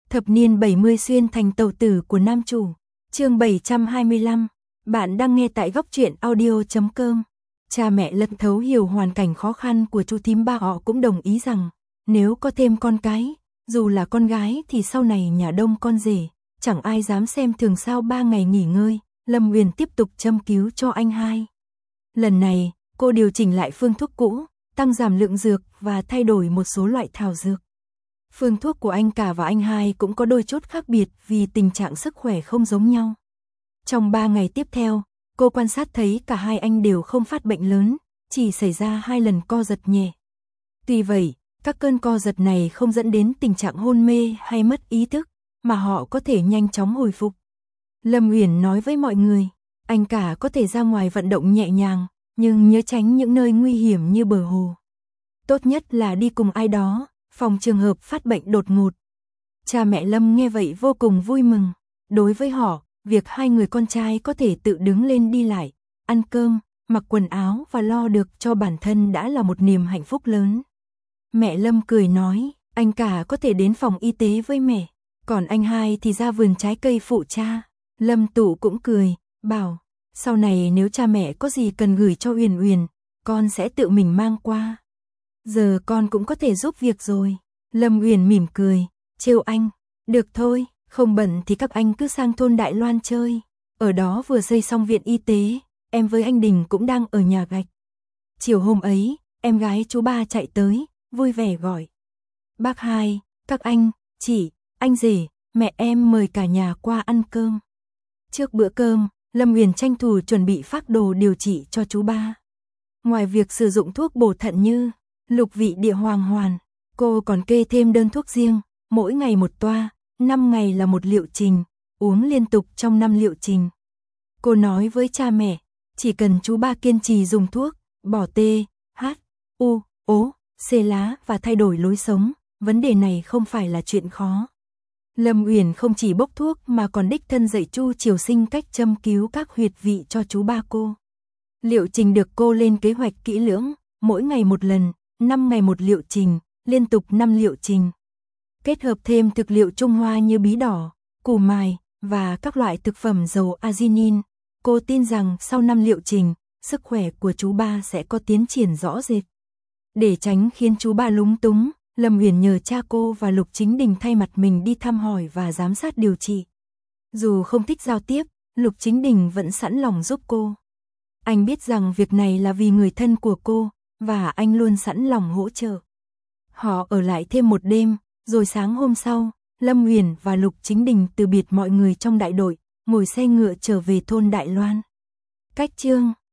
Thập niên 70 xuyên thành tàu tử của nam chủ. Chương 725. Bạn đang nghe tại góc truyện audio.com. Cha mẹ Lân thấu hiểu hoàn cảnh khó khăn của chú thím ba họ cũng đồng ý rằng nếu có thêm con cái, dù là con gái thì sau này nhà đông con rể, chẳng ai dám xem thường sao 3 ngày nghỉ ngơi, Lâm Huyền tiếp tục châm cứu cho anh hai. Lần này, cô điều chỉnh lại phương thuốc cũ, tăng giảm lượng dược và thay đổi một số loại thảo dược. Phương thuốc của anh cả và anh hai cũng có đôi chút khác biệt vì tình trạng sức khỏe không giống nhau. Trong 3 ngày tiếp theo, cô quan sát thấy cả hai anh đều không phát bệnh lớn, chỉ xảy ra 2 lần co giật nhẹ. Tuy vậy, các cơn co giật này không dẫn đến tình trạng hôn mê hay mất ý thức, mà họ có thể nhanh chóng hồi phục. Lâm Uyển nói với mọi người, anh cả có thể ra ngoài vận động nhẹ nhàng, nhưng nhớ tránh những nơi nguy hiểm như bờ hồ. Tốt nhất là đi cùng ai đó, phòng trường hợp phát bệnh đột ngột. Cha mẹ Lâm nghe vậy vô cùng vui mừng. Đối với họ, việc hai người con trai có thể tự đứng lên đi lại, ăn cơm, mặc quần áo và lo được cho bản thân đã là một niềm hạnh phúc lớn. Mẹ Lâm cười nói, anh cả có thể đến phòng y tế với mẹ, còn anh hai thì ra vườn trái cây phụ cha. Lâm Tụ cũng cười, bảo, sau này nếu cha mẹ có gì cần gửi cho Uyển Uyển, con sẽ tự mình mang qua. Giờ con cũng có thể giúp việc rồi. Lâm Uyển mỉm cười, trêu anh, được thôi, không bận thì các anh cứ sang thôn Đại Loan chơi. Ở đó vừa xây xong viện y tế, em với anh Đình cũng đang ở nhà gạch. Chiều hôm ấy, em gái chú ba chạy tới, vui vẻ gọi. Bác hai, các anh, chị, anh rể, mẹ em mời cả nhà qua ăn cơm. Trước bữa cơm, Lâm Uyển tranh thủ chuẩn bị phác đồ điều trị cho chú ba. Ngoài việc sử dụng thuốc bổ thận như lục vị địa hoàng hoàn, cô còn kê thêm đơn thuốc riêng, mỗi ngày một toa, 5 ngày là một liệu trình, uống liên tục trong 5 liệu trình. Cô nói với cha mẹ, chỉ cần chú ba kiên trì dùng thuốc, bỏ T, H, U, O, C lá và thay đổi lối sống, vấn đề này không phải là chuyện khó. Lâm Uyển không chỉ bốc thuốc mà còn đích thân dạy Chu Triều Sinh cách châm cứu các huyệt vị cho chú ba cô. Liệu trình được cô lên kế hoạch kỹ lưỡng, mỗi ngày một lần, 5 ngày một liệu trình, liên tục 5 liệu trình. Kết hợp thêm thực liệu Trung Hoa như bí đỏ, củ mài và các loại thực phẩm giàu arginin, cô tin rằng sau 5 liệu trình, sức khỏe của chú ba sẽ có tiến triển rõ rệt. Để tránh khiến chú ba lúng túng, Lâm Uyển nhờ cha cô và Lục Chính Đình thay mặt mình đi thăm hỏi và giám sát điều trị. Dù không thích giao tiếp, Lục Chính Đình vẫn sẵn lòng giúp cô. Anh biết rằng việc này là vì người thân của cô, và anh luôn sẵn lòng hỗ trợ. Họ ở lại thêm một đêm, rồi sáng hôm sau, Lâm Uyển và Lục Chính Đình từ biệt mọi người trong đại đội, ngồi xe ngựa trở về thôn Đại Loan. Cách chương